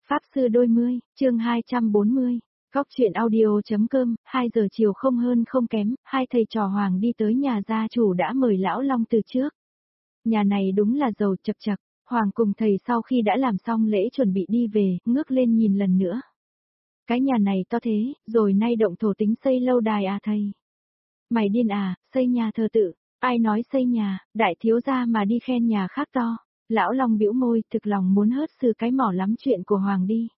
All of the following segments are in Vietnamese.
Pháp sư đôi mươi, chương 240. Góc truyện audio.com, 2 giờ chiều không hơn không kém, hai thầy trò Hoàng đi tới nhà gia chủ đã mời Lão Long từ trước. Nhà này đúng là giàu chật chật, Hoàng cùng thầy sau khi đã làm xong lễ chuẩn bị đi về, ngước lên nhìn lần nữa. Cái nhà này to thế, rồi nay động thổ tính xây lâu đài à thầy? Mày điên à, xây nhà thờ tự, ai nói xây nhà, đại thiếu gia mà đi khen nhà khác to. Lão Long bĩu môi, thực lòng muốn hớt sư cái mỏ lắm chuyện của Hoàng đi.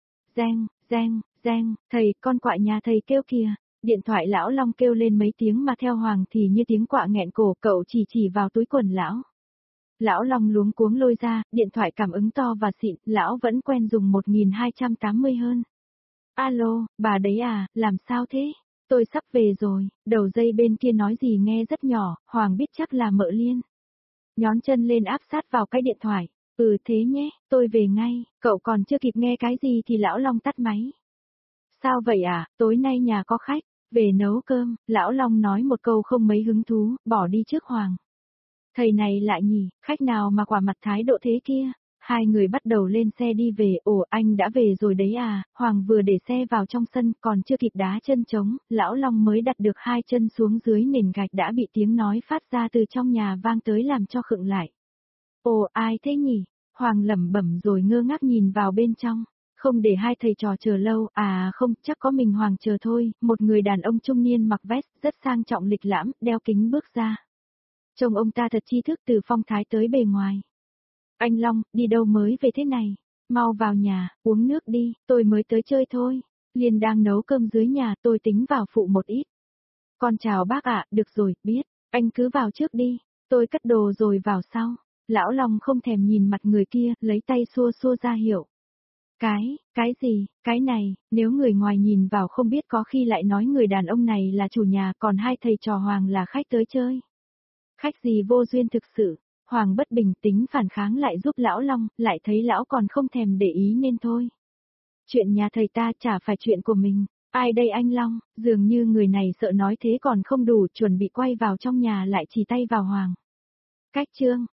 Giang, thầy, con quạ nhà thầy kêu kìa. Điện thoại Lão Long kêu lên mấy tiếng mà theo Hoàng thì như tiếng quạ nghẹn cổ, cậu chỉ vào túi quần lão. Lão Long luống cuống lôi ra, điện thoại cảm ứng to và xịn, lão vẫn quen dùng 1280 hơn. Alo, bà đấy à, làm sao thế? Tôi sắp về rồi, đầu dây bên kia nói gì nghe rất nhỏ, Hoàng biết chắc là Mợ Liên. Nhón chân lên áp sát vào cái điện thoại. Ừ thế nhé, tôi về ngay, cậu còn chưa kịp nghe cái gì thì Lão Long tắt máy. Sao vậy à, tối nay nhà có khách, về nấu cơm, Lão Long nói một câu không mấy hứng thú, bỏ đi trước Hoàng. Thầy này lại nhỉ, khách nào mà quả mặt thái độ thế kia. Hai người bắt đầu lên xe đi về, ồ anh đã về rồi đấy à, Hoàng vừa để xe vào trong sân còn chưa kịp đá chân trống, Lão Long mới đặt được hai chân xuống dưới nền gạch đã bị tiếng nói phát ra từ trong nhà vang tới làm cho khựng lại. Ồ ai thế nhỉ, Hoàng lẩm bẩm rồi ngơ ngác nhìn vào bên trong, không để hai thầy trò chờ lâu, à không, chắc có mình Hoàng chờ thôi, một người đàn ông trung niên mặc vest, rất sang trọng lịch lãm, đeo kính bước ra. Trông ông ta thật tri thức từ phong thái tới bề ngoài. Anh Long, đi đâu mới về thế này? Mau vào nhà, uống nước đi, tôi mới tới chơi thôi. Liên đang nấu cơm dưới nhà, tôi tính vào phụ một ít. Con chào bác ạ, được rồi, biết, anh cứ vào trước đi, tôi cất đồ rồi vào sau. Lão Long không thèm nhìn mặt người kia, lấy tay xua xua ra hiệu. Cái gì, cái này, nếu người ngoài nhìn vào không biết có khi lại nói người đàn ông này là chủ nhà, còn hai thầy trò Hoàng là khách tới chơi. Khách gì vô duyên thực sự. Hoàng bất bình tính phản kháng lại giúp Lão Long, lại thấy Lão còn không thèm để ý nên thôi. Chuyện nhà thầy ta chả phải chuyện của mình, ai đây anh Long, dường như người này sợ nói thế còn không đủ, chuẩn bị quay vào trong nhà lại chỉ tay vào Hoàng. Cách chương,